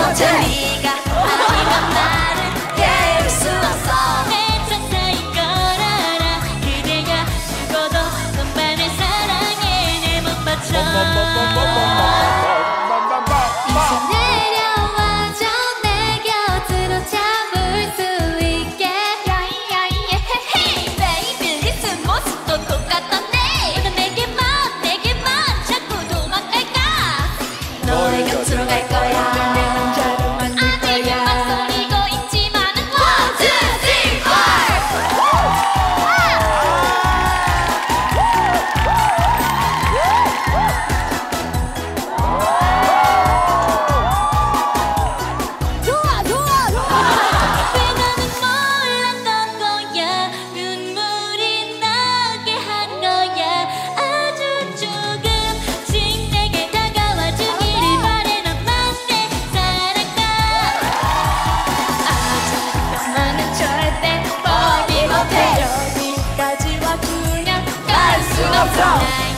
언제 네가 아니면 나를 깨울 수 없어. 내 천사인 걸 알아. 그대가 죽어도 너만을 사랑해. 내 못 맞춰. 이제 내려와줘. 내 곁으로 잡을 수 있게. 야이야이 헤헤. 베이비 리슨 모습도 똑같던데. 너 내게만 자꾸 도망갈까. 너의 곁으로 갈 거야. 내 남자로 만들 아직 거야. 막소리고 있지만은 1, 2, 3, 4. 좋아 좋아 좋아. 왜 나는 몰랐던 거야. 눈물이 나게 한 거야. 아주 조금씩 내게 다가와 주기를 바래. 너만 내 사랑가. 나는 절대 포기 못해. 여기까지 와 그냥 갈 순 없어.